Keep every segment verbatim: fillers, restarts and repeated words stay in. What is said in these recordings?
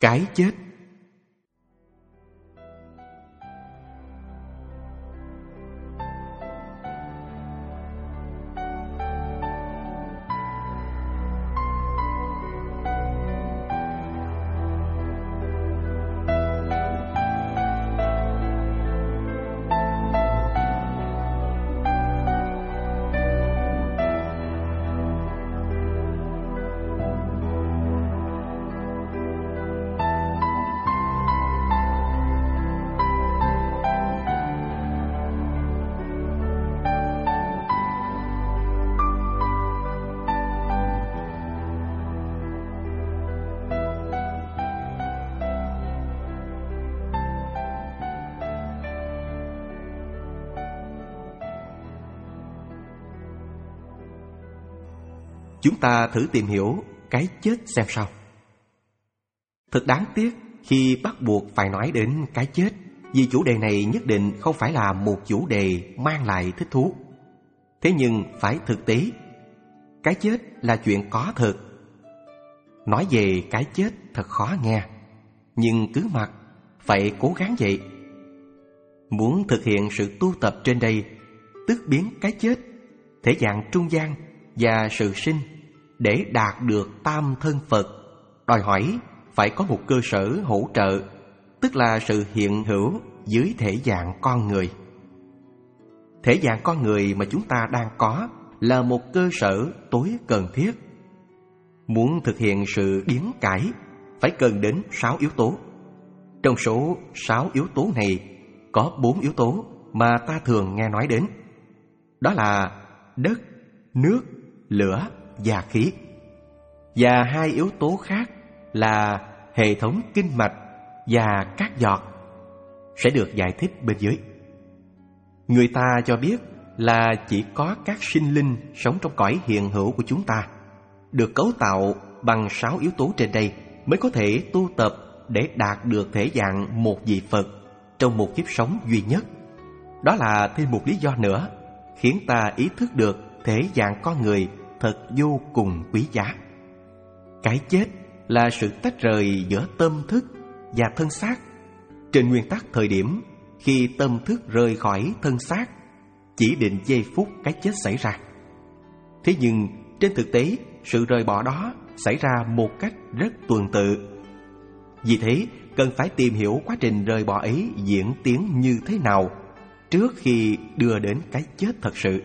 Cái chết. Chúng ta thử tìm hiểu cái chết xem sao. Thật đáng tiếc khi bắt buộc phải nói đến cái chết, vì chủ đề này nhất định không phải là một chủ đề mang lại thích thú. Thế nhưng phải thực tế, cái chết là chuyện có thật. Nói về cái chết thật khó nghe, nhưng cứ mặc phải cố gắng vậy. Muốn thực hiện sự tu tập trên đây, tức biến cái chết, thể dạng trung gian và sự sinh để đạt được tam thân Phật, đòi hỏi phải có một cơ sở hỗ trợ, tức là sự hiện hữu dưới thể dạng con người. Thể dạng con người mà chúng ta đang có là một cơ sở tối cần thiết. Muốn thực hiện sự biến cải phải cần đến sáu yếu tố. Trong số sáu yếu tố này có bốn yếu tố mà ta thường nghe nói đến. Đó là đất, nước, lửa và khí. Và hai yếu tố khác là hệ thống kinh mạch và các giọt sẽ được giải thích bên dưới. Người ta cho biết là chỉ có các sinh linh sống trong cõi hiện hữu của chúng ta được cấu tạo bằng sáu yếu tố trên đây mới có thể tu tập để đạt được thể dạng một vị Phật trong một kiếp sống duy nhất. Đó là thêm một lý do nữa khiến ta ý thức được thể dạng con người thật vô cùng quý giá. Cái chết là sự tách rời giữa tâm thức và thân xác. Trên nguyên tắc thời điểm khi tâm thức rời khỏi thân xác, chỉ định giây phút cái chết xảy ra. Thế nhưng trên thực tế, sự rời bỏ đó xảy ra một cách rất tuần tự. Vì thế, cần phải tìm hiểu quá trình rời bỏ ấy diễn tiến như thế nào trước khi đưa đến cái chết thật sự.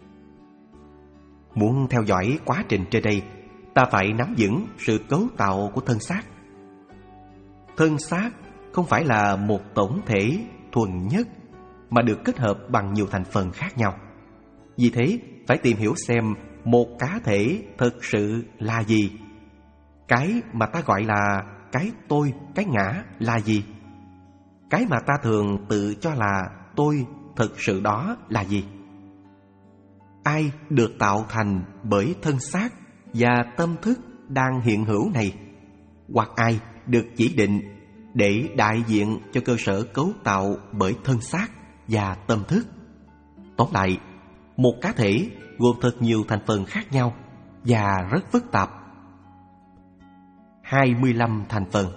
Muốn theo dõi quá trình trên đây, ta phải nắm vững sự cấu tạo của thân xác. Thân xác không phải là một tổng thể thuần nhất mà được kết hợp bằng nhiều thành phần khác nhau. Vì thế, phải tìm hiểu xem một cá thể thực sự là gì. Cái mà ta gọi là cái tôi, cái ngã là gì? Cái mà ta thường tự cho là tôi thực sự đó là gì? Ai được tạo thành bởi thân xác và tâm thức đang hiện hữu này? Hoặc ai được chỉ định để đại diện cho cơ sở cấu tạo bởi thân xác và tâm thức? Tóm lại, một cá thể gồm thật nhiều thành phần khác nhau và rất phức tạp. hai mươi lăm thành phần.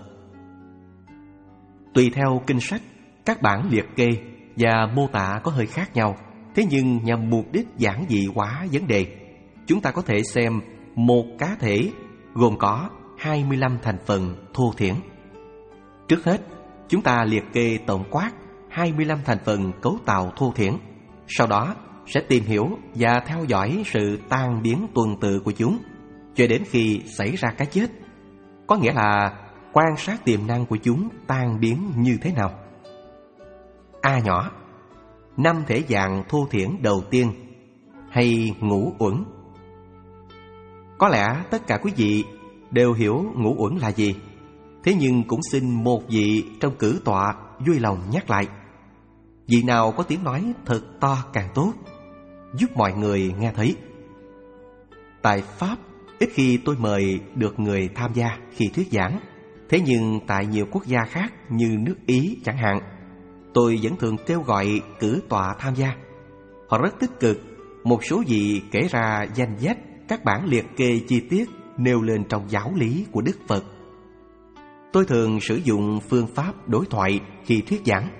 Tùy theo kinh sách, các bản liệt kê và mô tả có hơi khác nhau. Thế nhưng nhằm mục đích giản dị hóa vấn đề, chúng ta có thể xem một cá thể gồm có hai mươi lăm thành phần thô thiển. Trước hết, chúng ta liệt kê tổng quát hai mươi lăm thành phần cấu tạo thô thiển. Sau đó sẽ tìm hiểu và theo dõi sự tan biến tuần tự của chúng cho đến khi xảy ra cái chết. Có nghĩa là quan sát tiềm năng của chúng tan biến như thế nào. A nhỏ, năm thể dạng thô thiển đầu tiên, hay ngũ uẩn. Có lẽ tất cả quý vị đều hiểu ngũ uẩn là gì. Thế nhưng cũng xin một vị trong cử tọa vui lòng nhắc lại. Vị nào có tiếng nói thật to càng tốt, giúp mọi người nghe thấy. Tại Pháp, ít khi tôi mời được người tham gia khi thuyết giảng. Thế nhưng tại nhiều quốc gia khác như nước Ý chẳng hạn, tôi vẫn thường kêu gọi cử tọa tham gia. Họ rất tích cực. Một số vị kể ra danh sách các bản liệt kê chi tiết nêu lên trong giáo lý của Đức Phật. Tôi thường sử dụng phương pháp đối thoại khi thuyết giảng.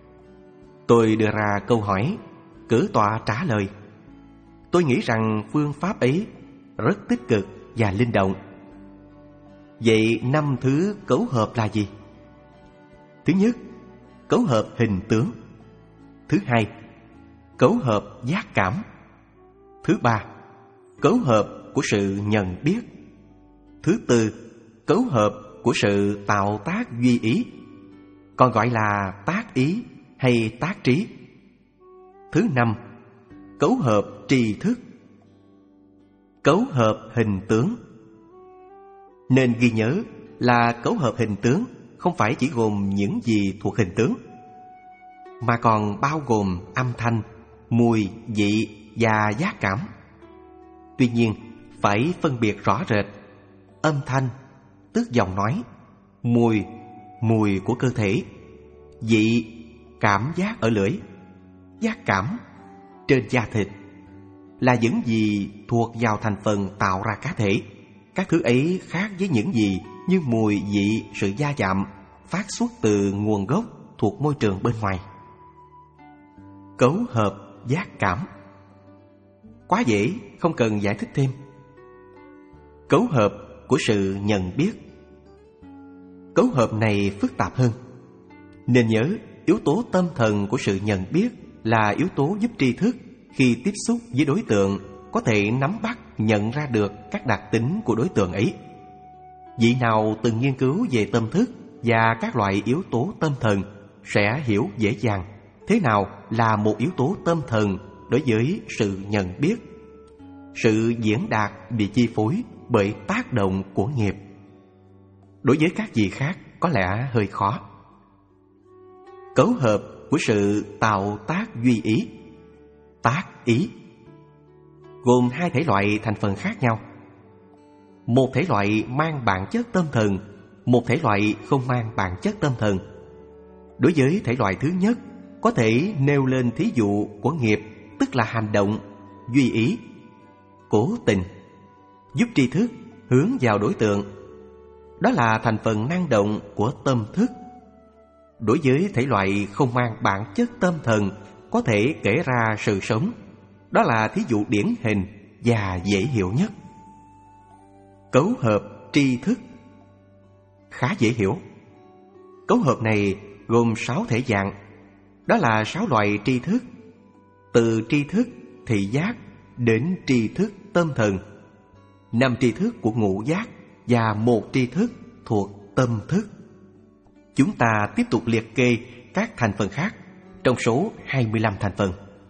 Tôi đưa ra câu hỏi, cử tọa trả lời. Tôi nghĩ rằng phương pháp ấy rất tích cực và linh động. Vậy năm thứ cấu hợp là gì? Thứ nhất, cấu hợp hình tướng. Thứ hai, cấu hợp giác cảm. Thứ ba, cấu hợp của sự nhận biết. Thứ tư, cấu hợp của sự tạo tác duy ý, còn gọi là tác ý hay tác trí. Thứ năm, cấu hợp tri thức. Cấu hợp hình tướng. Nên ghi nhớ là cấu hợp hình tướng không phải chỉ gồm những gì thuộc hình tướng, mà còn bao gồm âm thanh, mùi, vị và giác cảm. Tuy nhiên, phải phân biệt rõ rệt. Âm thanh, tức giọng nói. Mùi, mùi của cơ thể. Vị, cảm giác ở lưỡi. Giác cảm, trên da thịt, là những gì thuộc vào thành phần tạo ra cá thể. Các thứ ấy khác với những gì như mùi, vị, sự va chạm phát xuất từ nguồn gốc thuộc môi trường bên ngoài. Cấu hợp giác cảm. Quá dễ, không cần giải thích thêm. Cấu hợp của sự nhận biết. Cấu hợp này phức tạp hơn. Nên nhớ, yếu tố tâm thần của sự nhận biết là yếu tố giúp tri thức khi tiếp xúc với đối tượng có thể nắm bắt, nhận ra được các đặc tính của đối tượng ấy. Vị nào từng nghiên cứu về tâm thức và các loại yếu tố tâm thần sẽ hiểu dễ dàng thế nào là một yếu tố tâm thần đối với sự nhận biết. Sự diễn đạt bị chi phối bởi tác động của nghiệp. Đối với các vị khác có lẽ hơi khó. Cấu hợp của sự tạo tác duy ý. Tác ý gồm hai thể loại thành phần khác nhau. Một thể loại mang bản chất tâm thần, một thể loại không mang bản chất tâm thần. Đối với thể loại thứ nhất, có thể nêu lên thí dụ của nghiệp, tức là hành động, duy ý, cố tình, giúp tri thức hướng vào đối tượng. Đó là thành phần năng động của tâm thức. Đối với thể loại không mang bản chất tâm thần, có thể kể ra sự sống. Đó là thí dụ điển hình và dễ hiểu nhất. Cấu hợp tri thức khá dễ hiểu. Cấu hợp này gồm sáu thể dạng. Đó là sáu loại tri thức, từ tri thức thị giác đến tri thức tâm thần, năm tri thức của ngũ giác và một tri thức thuộc tâm thức. Chúng ta tiếp tục liệt kê các thành phần khác trong số hai mươi lăm thành phần.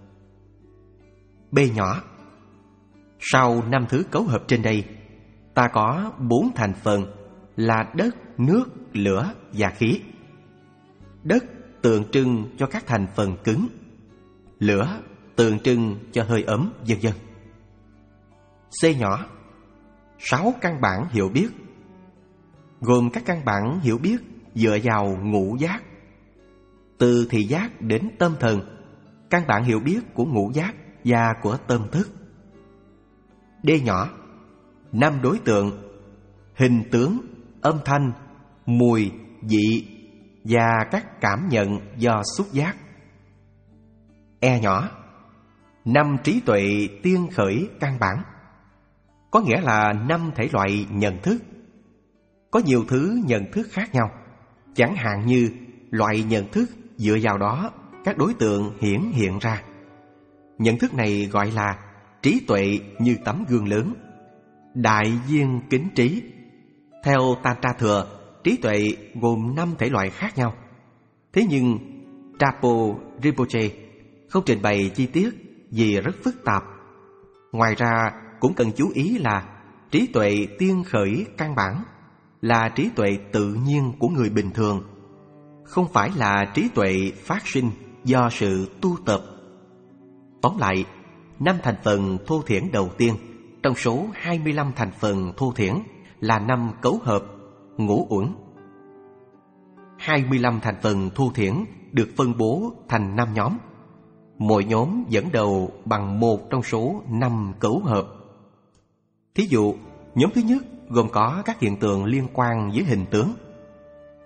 B nhỏ. Sau năm thứ cấu hợp trên đây, ta có bốn thành phần là đất, nước, lửa và khí. Đất tượng trưng cho các thành phần cứng, lửa tượng trưng cho hơi ấm, vân vân. C nhỏ. Sáu căn bản hiểu biết, gồm các căn bản hiểu biết dựa vào ngũ giác. Từ thị giác đến tâm thần, căn bản hiểu biết của ngũ giác và của tâm thức. D nhỏ. Năm đối tượng: hình tướng, âm thanh, mùi, vị và các cảm nhận do xúc giác. E nhỏ. Năm trí tuệ tiên khởi căn bản, có nghĩa là năm thể loại nhận thức. Có nhiều thứ nhận thức khác nhau, chẳng hạn như loại nhận thức dựa vào đó các đối tượng hiển hiện ra. Nhận thức này gọi là trí tuệ như tấm gương lớn, đại viên kính trí. Theo Tantra Thừa, trí tuệ gồm năm thể loại khác nhau. Thế nhưng Trapo Rinpoche không trình bày chi tiết vì rất phức tạp. Ngoài ra cũng cần chú ý là trí tuệ tiên khởi căn bản là trí tuệ tự nhiên của người bình thường, không phải là trí tuệ phát sinh do sự tu tập. Tóm lại, năm thành phần thô thiển đầu tiên trong số hai mươi lăm thành phần thô thiển là năm cấu hợp, ngũ uẩn. hai mươi lăm thành phần thô thiển được phân bố thành năm nhóm. Mỗi nhóm dẫn đầu bằng một trong số năm cấu hợp. Thí dụ, nhóm thứ nhất gồm có các hiện tượng liên quan với hình tướng.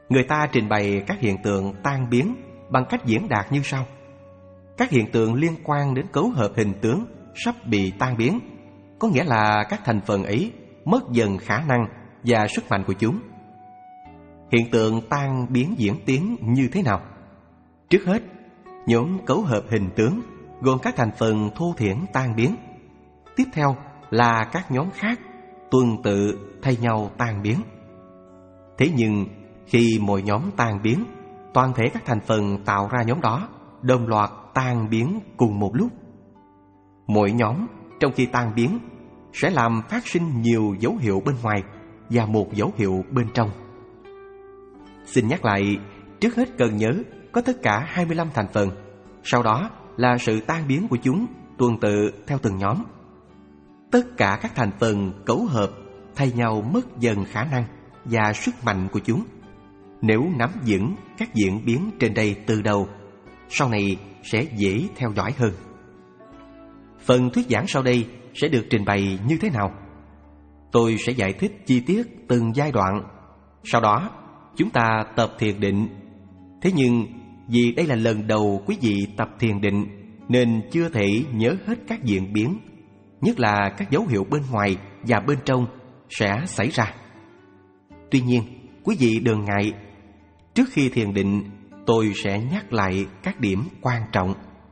Người ta trình bày các hiện tượng tan biến bằng cách diễn đạt như sau. Các hiện tượng liên quan đến cấu hợp hình tướng sắp bị tan biến, có nghĩa là các thành phần ấy mất dần khả năng và sức mạnh của chúng. Hiện tượng tan biến diễn tiến như thế nào? Trước hết, nhóm cấu hợp hình tướng gồm các thành phần thô thiển tan biến. Tiếp theo là các nhóm khác tuần tự thay nhau tan biến. Thế nhưng khi mỗi nhóm tan biến, toàn thể các thành phần tạo ra nhóm đó đồng loạt tan biến cùng một lúc. Mỗi nhóm trong khi tan biến sẽ làm phát sinh nhiều dấu hiệu bên ngoài và một dấu hiệu bên trong. Xin nhắc lại, trước hết cần nhớ có tất cả hai mươi lăm thành phần, sau đó là sự tan biến của chúng tuần tự theo từng nhóm. Tất cả các thành phần cấu hợp thay nhau mất dần khả năng và sức mạnh của chúng. Nếu nắm vững các diễn biến trên đây từ đầu, sau này sẽ dễ theo dõi hơn. Phần thuyết giảng sau đây sẽ được trình bày như thế nào? Tôi sẽ giải thích chi tiết từng giai đoạn. Sau đó, chúng ta tập thiền định. Thế nhưng, vì đây là lần đầu quý vị tập thiền định, nên chưa thể nhớ hết các diễn biến, nhất là các dấu hiệu bên ngoài và bên trong sẽ xảy ra. Tuy nhiên, quý vị đừng ngại. Trước khi thiền định, tôi sẽ nhắc lại các điểm quan trọng.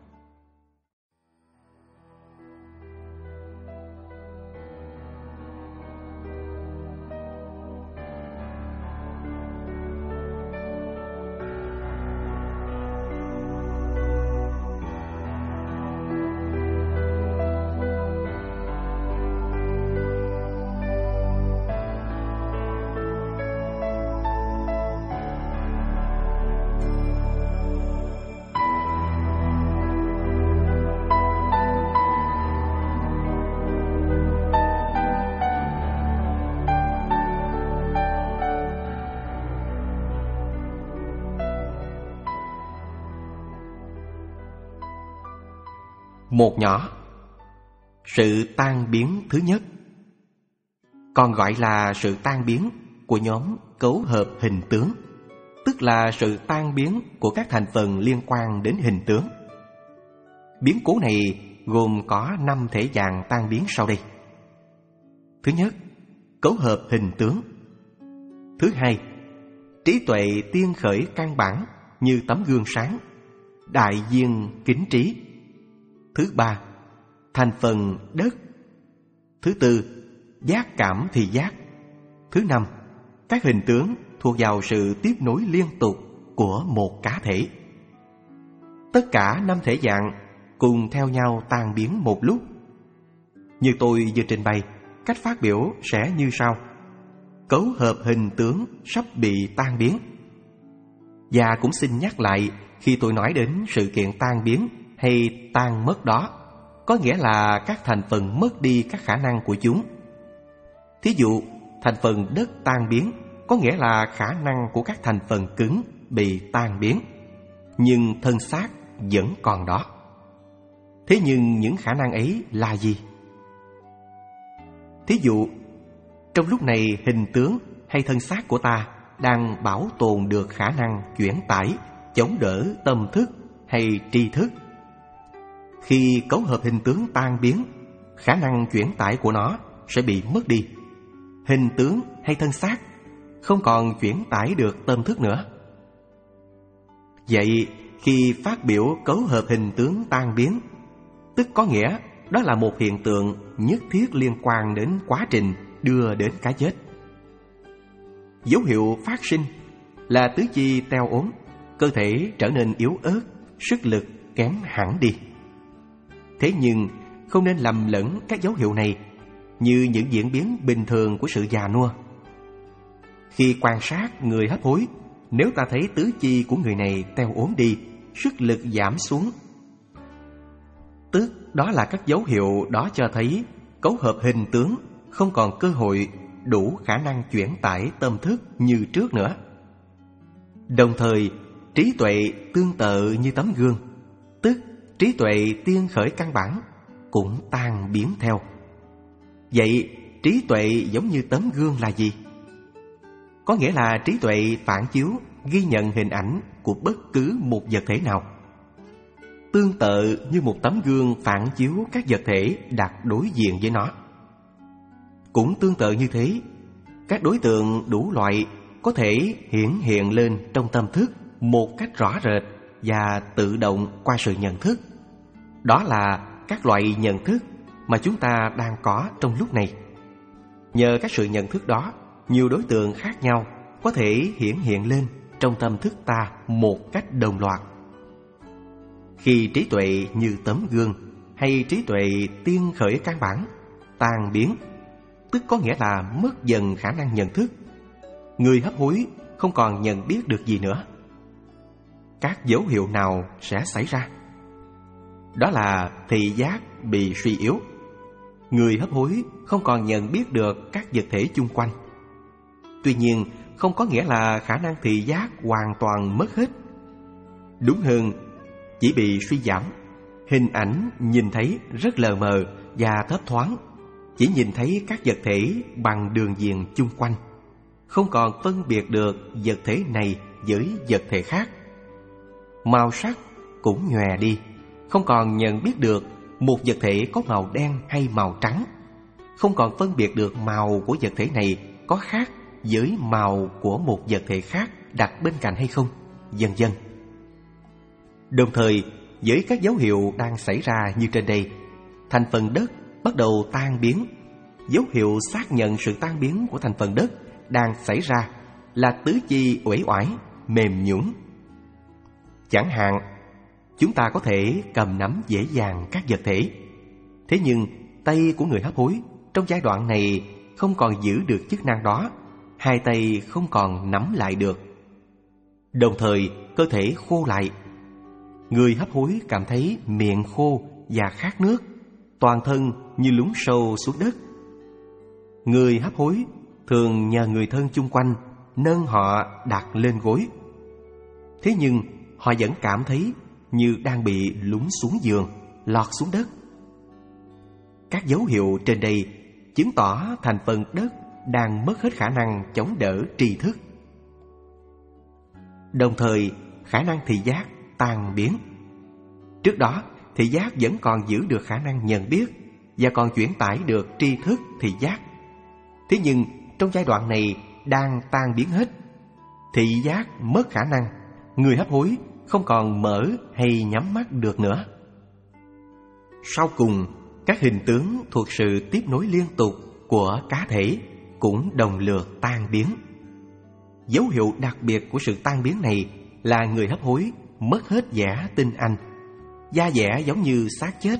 Một nhỏ. Sự tan biến thứ nhất, còn gọi là sự tan biến của nhóm cấu hợp hình tướng, tức là sự tan biến của các thành phần liên quan đến hình tướng. Biến cố này gồm có năm thể dạng tan biến sau đây. Thứ nhất, cấu hợp hình tướng. Thứ hai, trí tuệ tiên khởi căn bản như tấm gương sáng, đại viên kính trí. Thứ ba, thành phần đất. Thứ tư, giác cảm thị giác. Thứ năm, các hình tướng thuộc vào sự tiếp nối liên tục của một cá thể. Tất cả năm thể dạng cùng theo nhau tan biến một lúc. Như tôi vừa trình bày, cách phát biểu sẽ như sau. Cấu hợp hình tướng sắp bị tan biến. Và cũng xin nhắc lại, khi tôi nói đến sự kiện tan biến hay tan mất đó, có nghĩa là các thành phần mất đi các khả năng của chúng. Thí dụ, thành phần đất tan biến có nghĩa là khả năng của các thành phần cứng bị tan biến, nhưng thân xác vẫn còn đó. Thế nhưng những khả năng ấy là gì? Thí dụ, trong lúc này hình tướng hay thân xác của ta đang bảo tồn được khả năng chuyển tải, chống đỡ tâm thức hay tri thức. Khi cấu hợp hình tướng tan biến, khả năng chuyển tải của nó sẽ bị mất đi. Hình tướng hay thân xác không còn chuyển tải được tâm thức nữa. Vậy, khi phát biểu cấu hợp hình tướng tan biến, tức có nghĩa đó là một hiện tượng nhất thiết liên quan đến quá trình đưa đến cái chết. Dấu hiệu phát sinh là tứ chi teo ốm, cơ thể trở nên yếu ớt, sức lực kém hẳn đi. Thế nhưng không nên lầm lẫn các dấu hiệu này như những diễn biến bình thường của sự già nua. Khi quan sát người hấp hối, nếu ta thấy tứ chi của người này teo ốm đi, sức lực giảm xuống, tức đó là các dấu hiệu đó cho thấy cấu hợp hình tướng không còn cơ hội đủ khả năng chuyển tải tâm thức như trước nữa. Đồng thời, trí tuệ tương tự như tấm gương, tức trí tuệ tiên khởi căn bản, cũng tan biến theo. Vậy, trí tuệ giống như tấm gương là gì? có nghĩa là trí tuệ phản chiếu, ghi nhận hình ảnh của bất cứ một vật thể nào. Tương tự như một tấm gương phản chiếu các vật thể đặt đối diện với nó. Cũng tương tự như thế, các đối tượng đủ loại có thể hiển hiện lên trong tâm thức một cách rõ rệt và tự động qua sự nhận thức. Đó là các loại nhận thức mà chúng ta đang có trong lúc này. Nhờ các sự nhận thức đó, nhiều đối tượng khác nhau có thể hiển hiện lên trong tâm thức ta một cách đồng loạt. Khi trí tuệ như tấm gương hay trí tuệ tiên khởi căn bản tan biến, tức có nghĩa là mất dần khả năng nhận thức, người hấp hối không còn nhận biết được gì nữa. Các dấu hiệu nào sẽ xảy ra? Đó là thị giác bị suy yếu. Người hấp hối không còn nhận biết được các vật thể chung quanh. Tuy nhiên, không có nghĩa là khả năng thị giác hoàn toàn mất hết. Đúng hơn, chỉ bị suy giảm. Hình ảnh nhìn thấy rất lờ mờ và thấp thoáng, chỉ nhìn thấy các vật thể bằng đường viền chung quanh, không còn phân biệt được vật thể này với vật thể khác. Màu sắc cũng nhòe đi, không còn nhận biết được một vật thể có màu đen hay màu trắng, không còn phân biệt được màu của vật thể này có khác với màu của một vật thể khác đặt bên cạnh hay không, vân vân. Đồng thời, với các dấu hiệu đang xảy ra như trên đây, thành phần đất bắt đầu tan biến. Dấu hiệu xác nhận sự tan biến của thành phần đất đang xảy ra là tứ chi uể oải, mềm nhũn. Chẳng hạn, chúng ta có thể cầm nắm dễ dàng các vật thể. Thế nhưng, tay của người hấp hối trong giai đoạn này không còn giữ được chức năng đó, hai tay không còn nắm lại được. Đồng thời, cơ thể khô lại. Người hấp hối cảm thấy miệng khô và khát nước, toàn thân như lún sâu xuống đất. Người hấp hối thường nhờ người thân chung quanh nâng họ đặt lên gối. Thế nhưng họ vẫn cảm thấy như đang bị lún xuống giường, lọt xuống đất. Các dấu hiệu trên đây chứng tỏ thành phần đất đang mất hết khả năng chống đỡ tri thức. Đồng thời, khả năng thị giác tan biến. Trước đó, thị giác vẫn còn giữ được khả năng nhận biết và còn chuyển tải được tri thức thị giác. Thế nhưng, trong giai đoạn này đang tan biến hết. Thị giác mất khả năng, người hấp hối không còn mở hay nhắm mắt được nữa. Sau cùng, các hình tướng thuộc sự tiếp nối liên tục của cá thể cũng đồng lượt tan biến. Dấu hiệu đặc biệt của sự tan biến này là người hấp hối mất hết vẻ tinh anh, da dẻ giống như xác chết.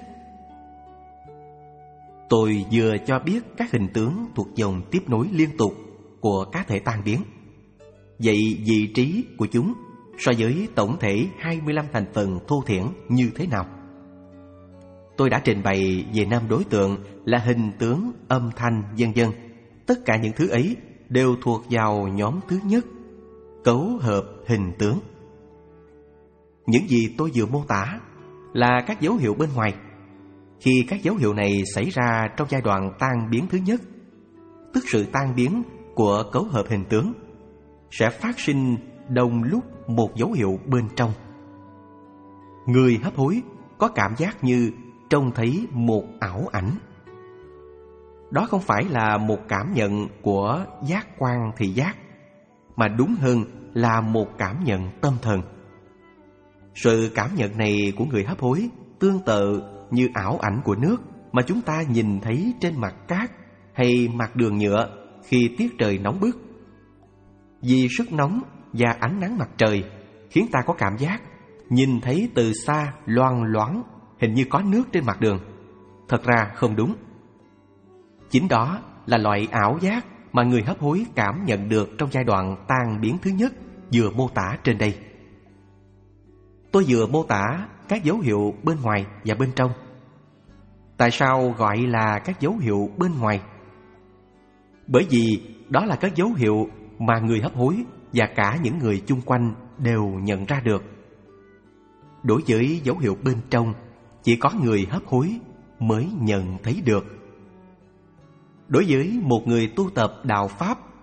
Tôi vừa cho biết các hình tướng thuộc dòng tiếp nối liên tục của cá thể tan biến. Vậy vị trí của chúng so với tổng thể hai mươi lăm thành phần thô thiển như thế nào? Tôi đã trình bày về năm đối tượng là hình tướng, âm thanh, vân vân. Tất cả những thứ ấy đều thuộc vào nhóm thứ nhất, cấu hợp hình tướng. Những gì tôi vừa mô tả là các dấu hiệu bên ngoài. Khi các dấu hiệu này xảy ra trong giai đoạn tan biến thứ nhất, tức sự tan biến của cấu hợp hình tướng, sẽ phát sinh đồng lúc một dấu hiệu bên trong. Người hấp hối có cảm giác như trông thấy một ảo ảnh. Đó không phải là một cảm nhận của giác quan thị giác, mà đúng hơn là một cảm nhận tâm thần. Sự cảm nhận này của người hấp hối tương tự như ảo ảnh của nước mà chúng ta nhìn thấy trên mặt cát hay mặt đường nhựa khi tiết trời nóng bức. Vì sức nóng và ánh nắng mặt trời khiến ta có cảm giác nhìn thấy từ xa loang loáng, hình như có nước trên mặt đường. Thật ra không đúng. Chính đó là loại ảo giác mà người hấp hối cảm nhận được trong giai đoạn tan biến thứ nhất vừa mô tả trên đây. Tôi vừa mô tả các dấu hiệu bên ngoài và bên trong. Tại sao gọi là các dấu hiệu bên ngoài? Bởi vì đó là các dấu hiệu mà người hấp hối và cả những người chung quanh đều nhận ra được. Đối với dấu hiệu bên trong, chỉ có người hấp hối mới nhận thấy được. Đối với một người tu tập đạo Pháp,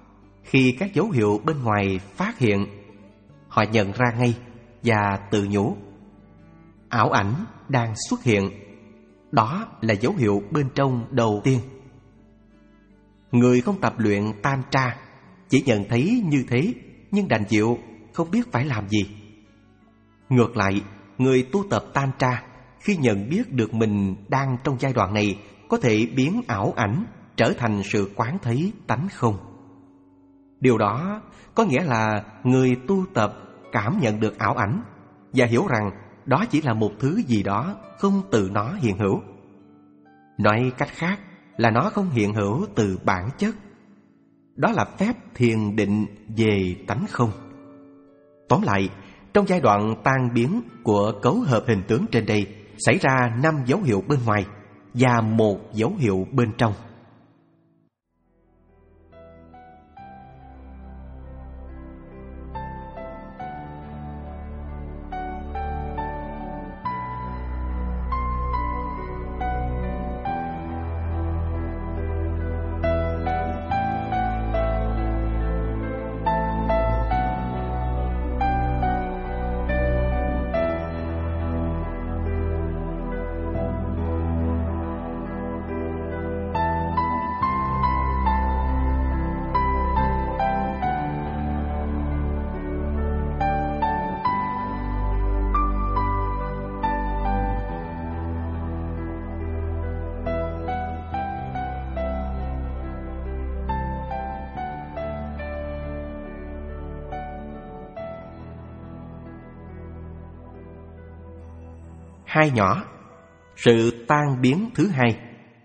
Khi các dấu hiệu bên ngoài phát hiện, họ nhận ra ngay và tự nhủ: ảo ảnh đang xuất hiện. Đó là dấu hiệu bên trong đầu tiên. Người không tập luyện Tantra chỉ nhận thấy như thế, nhưng đành chịu, không biết phải làm gì. Ngược lại, người tu tập Tantra khi nhận biết được mình đang trong giai đoạn này, có thể biến ảo ảnh trở thành sự quán thấy tánh không. Điều đó có nghĩa là người tu tập cảm nhận được ảo ảnh và hiểu rằng đó chỉ là một thứ gì đó không từ nó hiện hữu. Nói cách khác là nó không hiện hữu từ bản chất. Đó là phép thiền định về tánh không. Tóm lại, trong giai đoạn tan biến của cấu hợp hình tướng trên đây, xảy ra năm dấu hiệu bên ngoài và một dấu hiệu bên trong. Hai nhỏ, sự tan biến thứ hai,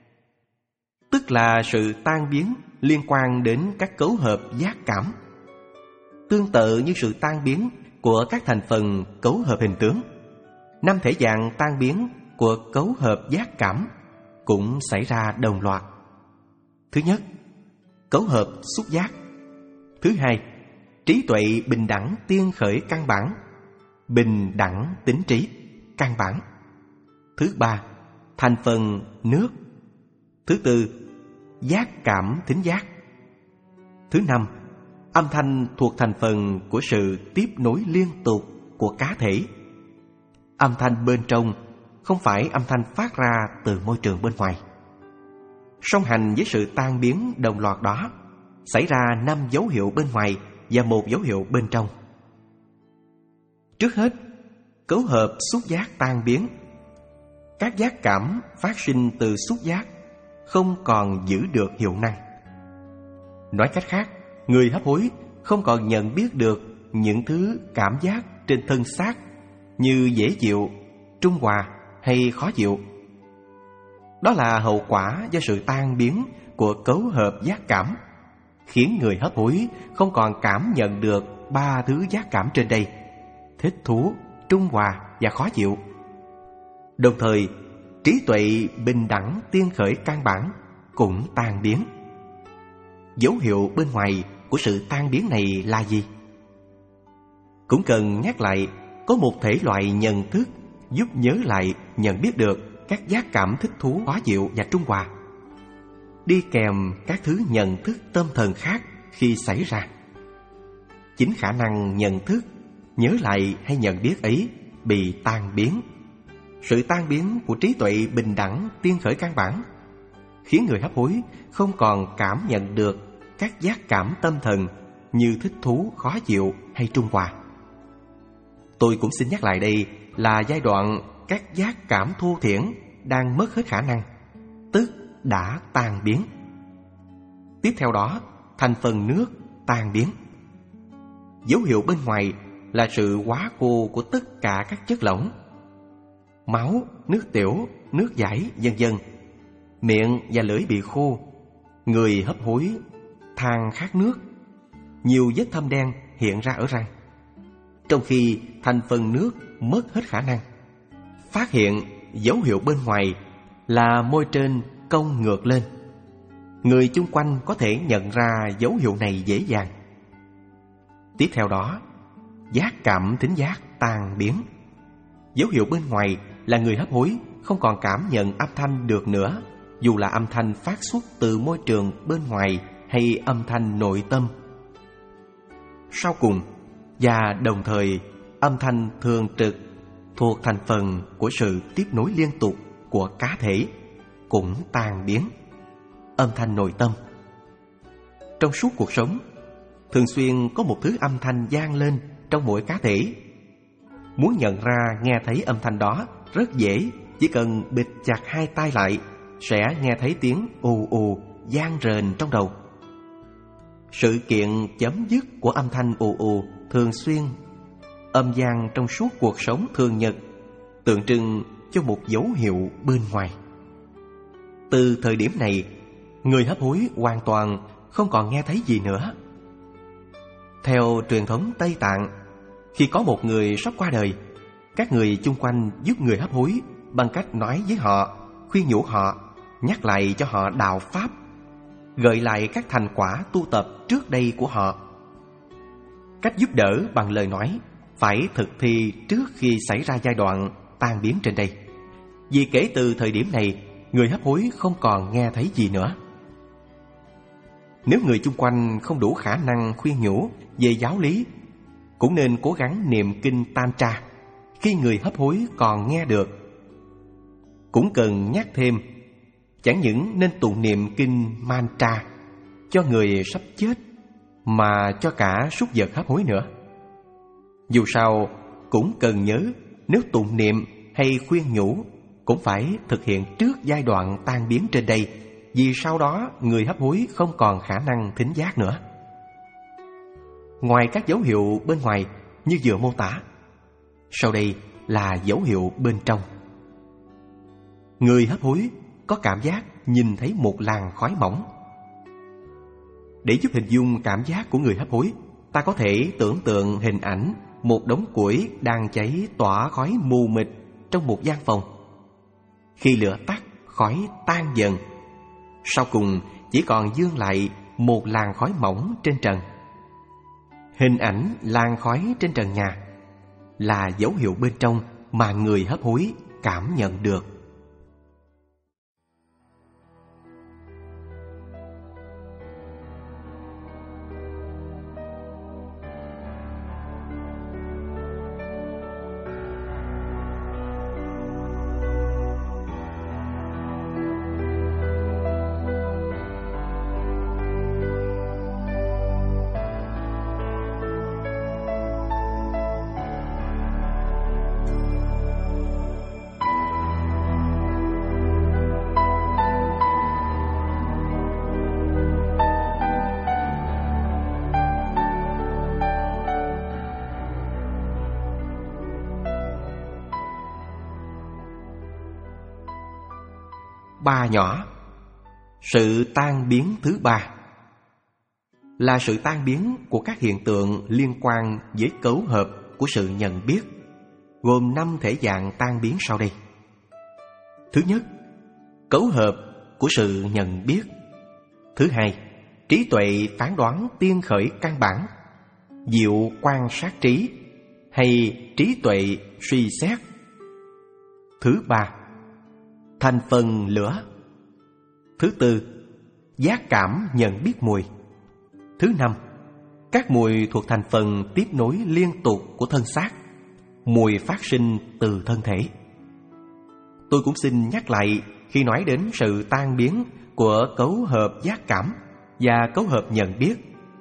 tức là sự tan biến liên quan đến các cấu hợp giác cảm. Tương tự như sự tan biến của các thành phần cấu hợp hình tướng, năm thể dạng tan biến của cấu hợp giác cảm cũng xảy ra đồng loạt. Thứ nhất, cấu hợp xúc giác. Thứ hai, trí tuệ bình đẳng tiên khởi căn bản, bình đẳng tính trí căn bản. Thứ ba, thành phần nước. Thứ tư, giác cảm thính giác. Thứ năm, âm thanh thuộc thành phần của sự tiếp nối liên tục của cá thể. Âm thanh bên trong không phải âm thanh phát ra từ môi trường bên ngoài. Song hành với sự tan biến đồng loạt đó, xảy ra năm dấu hiệu bên ngoài và một dấu hiệu bên trong. Trước hết, cấu hợp xúc giác tan biến. Các giác cảm phát sinh từ xúc giác không còn giữ được hiệu năng. Nói cách khác, người hấp hối không còn nhận biết được những thứ cảm giác trên thân xác như dễ chịu, trung hòa hay khó chịu. Đó là hậu quả do sự tan biến của cấu hợp giác cảm, khiến người hấp hối không còn cảm nhận được ba thứ giác cảm trên đây: thích thú, trung hòa và khó chịu. Đồng thời, trí tuệ bình đẳng tiên khởi căn bản cũng tan biến. Dấu hiệu bên ngoài của sự tan biến này là gì? Cũng cần nhắc lại, có một thể loại nhận thức giúp nhớ lại, nhận biết được các giác cảm thích thú, khó chịu và trung hòa, đi kèm các thứ nhận thức tâm thần khác khi xảy ra. Chính khả năng nhận thức, nhớ lại hay nhận biết ấy bị tan biến. Sự tan biến của trí tuệ bình đẳng tiên khởi căn bản khiến người hấp hối không còn cảm nhận được các giác cảm tâm thần như thích thú, khó chịu hay trung hòa. Tôi cũng xin nhắc lại, đây là giai đoạn các giác cảm thô thiển đang mất hết khả năng, tức đã tan biến. Tiếp theo đó, thành phần nước tan biến. Dấu hiệu bên ngoài là sự hóa khô của tất cả các chất lỏng: máu, nước tiểu, nước dãi, vân vân. Miệng và lưỡi bị khô, người hấp hối than khát nước, nhiều vết thâm đen hiện ra ở răng. Trong khi thành phần nước mất hết khả năng. Phát hiện dấu hiệu bên ngoài là môi trên cong ngược lên. Người chung quanh có thể nhận ra dấu hiệu này dễ dàng. Tiếp theo đó, giác cảm thính giác tan biến. Dấu hiệu bên ngoài là người hấp hối không còn cảm nhận âm thanh được nữa, dù là âm thanh phát xuất từ môi trường bên ngoài hay âm thanh nội tâm sau cùng, và đồng thời âm thanh thường trực thuộc thành phần của sự tiếp nối liên tục của cá thể cũng tan biến. Âm thanh nội tâm. Trong suốt cuộc sống, thường xuyên có một thứ âm thanh vang lên trong mỗi cá thể. Muốn nhận ra nghe thấy âm thanh đó rất dễ, chỉ cần bịt chặt hai tai lại sẽ nghe thấy tiếng ù ù vang rền trong đầu. Sự kiện chấm dứt của âm thanh ù ù thường xuyên, âm vang trong suốt cuộc sống thường nhật, tượng trưng cho một dấu hiệu bên ngoài. Từ thời điểm này, người hấp hối hoàn toàn không còn nghe thấy gì nữa. Theo truyền thống Tây Tạng, khi có một người sắp qua đời, các người chung quanh giúp người hấp hối bằng cách nói với họ, khuyên nhủ họ, nhắc lại cho họ đạo pháp, gợi lại các thành quả tu tập trước đây của họ. Cách giúp đỡ bằng lời nói phải thực thi trước khi xảy ra giai đoạn tan biến trên đây. Vì kể từ thời điểm này, người hấp hối không còn nghe thấy gì nữa. Nếu người chung quanh không đủ khả năng khuyên nhủ về giáo lý, cũng nên cố gắng niệm kinh Tantra khi người hấp hối còn nghe được. Cũng cần nhắc thêm, chẳng những nên tụng niệm kinh Mantra cho người sắp chết, mà cho cả súc vật hấp hối nữa. Dù sao, cũng cần nhớ, nếu tụng niệm hay khuyên nhủ cũng phải thực hiện trước giai đoạn tan biến trên đây, vì sau đó người hấp hối không còn khả năng thính giác nữa. Ngoài các dấu hiệu bên ngoài như vừa mô tả, sau đây là dấu hiệu bên trong. Người hấp hối có cảm giác nhìn thấy một làn khói mỏng. Để giúp hình dung cảm giác của người hấp hối, ta có thể tưởng tượng hình ảnh một đống củi đang cháy tỏa khói mù mịt trong một gian phòng. Khi lửa tắt, khói tan dần, sau cùng chỉ còn vương lại một làn khói mỏng trên trần. Hình ảnh làn khói trên trần nhà là dấu hiệu bên trong mà người hấp hối cảm nhận được. Ba nhỏ. Sự tan biến thứ ba là sự tan biến của các hiện tượng liên quan với cấu hợp của sự nhận biết, gồm năm thể dạng tan biến sau đây. Thứ nhất, cấu hợp của sự nhận biết. Thứ hai, trí tuệ phán đoán tiên khởi căn bản, diệu quan sát trí hay trí tuệ suy xét. Thứ ba, thành phần lửa. Thứ tư, giác cảm nhận biết mùi. Thứ năm, các mùi thuộc thành phần tiếp nối liên tục của thân xác, mùi phát sinh từ thân thể. Tôi cũng xin nhắc lại khi nói đến sự tan biến của cấu hợp giác cảm và cấu hợp nhận biết.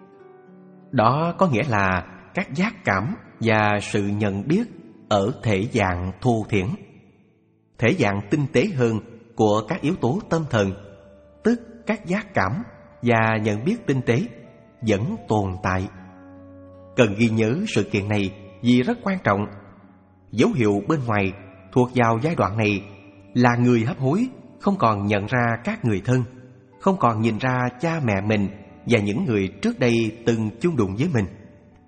Đó có nghĩa là các giác cảm và sự nhận biết ở thể dạng thô thiển. Thể dạng tinh tế hơn của các yếu tố tâm thần, tức các giác cảm và nhận biết tinh tế, vẫn tồn tại. Cần ghi nhớ sự kiện này vì rất quan trọng. Dấu hiệu bên ngoài thuộc vào giai đoạn này là người hấp hối không còn nhận ra các người thân, không còn nhìn ra cha mẹ mình và những người trước đây từng chung đụng với mình.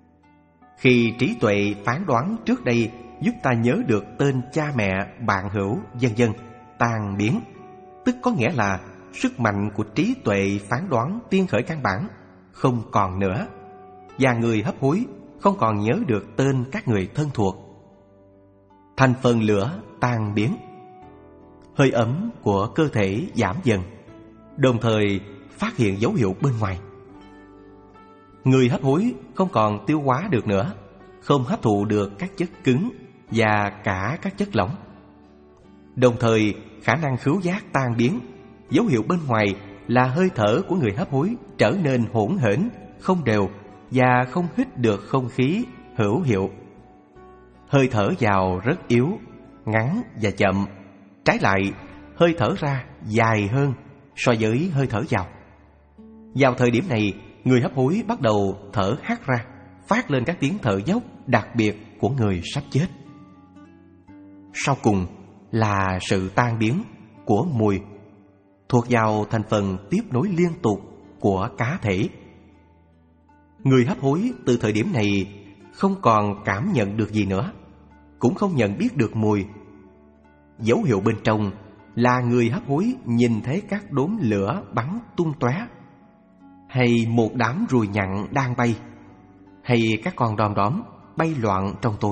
Khi trí tuệ phán đoán trước đây giúp ta nhớ được tên cha mẹ, bạn hữu, vân vân tan biến, tức có nghĩa là sức mạnh của trí tuệ phán đoán tiên khởi căn bản không còn nữa, và người hấp hối không còn nhớ được tên các người thân thuộc. Thành phần lửa tan biến. Hơi ấm của cơ thể giảm dần, đồng thời phát hiện dấu hiệu bên ngoài. Người hấp hối không còn tiêu hóa được nữa, không hấp thụ được các chất cứng và cả các chất lỏng. Đồng thời, khả năng khứu giác tan biến. Dấu hiệu bên ngoài là hơi thở của người hấp hối trở nên hỗn hển, không đều và không hít được không khí hữu hiệu. Hơi thở vào rất yếu, ngắn và chậm. Trái lại, hơi thở ra dài hơn so với hơi thở vào. Vào thời điểm này, người hấp hối bắt đầu thở hắt ra, phát lên các tiếng thở dốc đặc biệt của người sắp chết. Sau cùng là sự tan biến của mùi, thuộc vào thành phần tiếp nối liên tục của cá thể. Người hấp hối từ thời điểm này không còn cảm nhận được gì nữa, cũng không nhận biết được mùi. Dấu hiệu bên trong là người hấp hối nhìn thấy các đốm lửa bắn tung tóe, hay một đám ruồi nhặn đang bay, hay các con đom đóm bay loạn trong tối.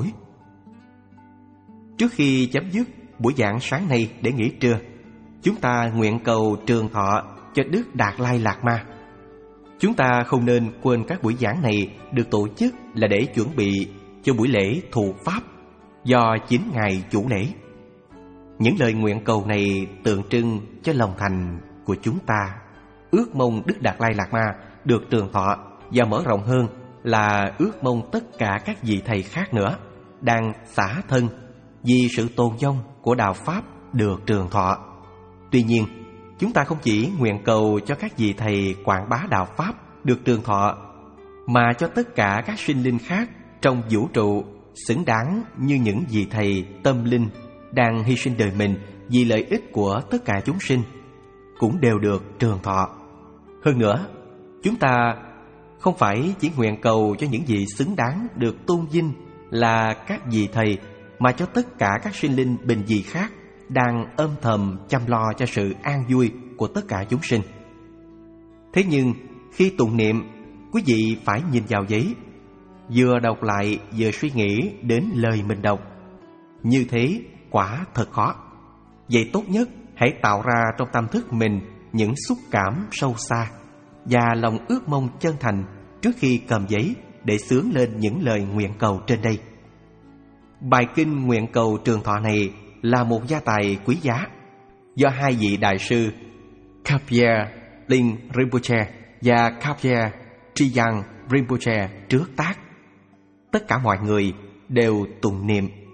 Trước khi chấm dứt buổi giảng sáng nay để nghỉ trưa, chúng ta nguyện cầu trường thọ cho Đức Đạt Lai Lạt Ma. Chúng ta không nên quên các buổi giảng này được tổ chức là để chuẩn bị cho buổi lễ thụ pháp do chính Ngài chủ lễ. Những lời nguyện cầu này tượng trưng cho lòng thành của chúng ta, ước mong Đức Đạt Lai Lạt Ma được trường thọ, và mở rộng hơn là ước mong tất cả các vị thầy khác nữa đang xả thân vì sự tồn vong của đạo Pháp được trường thọ. Tuy nhiên, chúng ta không chỉ nguyện cầu cho các vị thầy quảng bá đạo Pháp được trường thọ, mà cho tất cả các sinh linh khác trong vũ trụ xứng đáng như những vị thầy tâm linh đang hy sinh đời mình vì lợi ích của tất cả chúng sinh cũng đều được trường thọ. Hơn nữa, chúng ta không phải chỉ nguyện cầu cho những vị xứng đáng được tôn vinh là các vị thầy, mà cho tất cả các sinh linh bình dị khác đang âm thầm chăm lo cho sự an vui của tất cả chúng sinh. Thế nhưng khi tụng niệm, quý vị phải nhìn vào giấy, vừa đọc lại vừa suy nghĩ đến lời mình đọc. Như thế quả thật khó. Vậy tốt nhất hãy tạo ra trong tâm thức mình những xúc cảm sâu xa và lòng ước mong chân thành trước khi cầm giấy để xướng lên những lời nguyện cầu trên đây. Bài kinh nguyện cầu trường thọ này là một gia tài quý giá do hai vị đại sư Kapye Linh Rinpoche và Kapye Triyang Rinpoche trước tác. Tất cả mọi người đều tụng niệm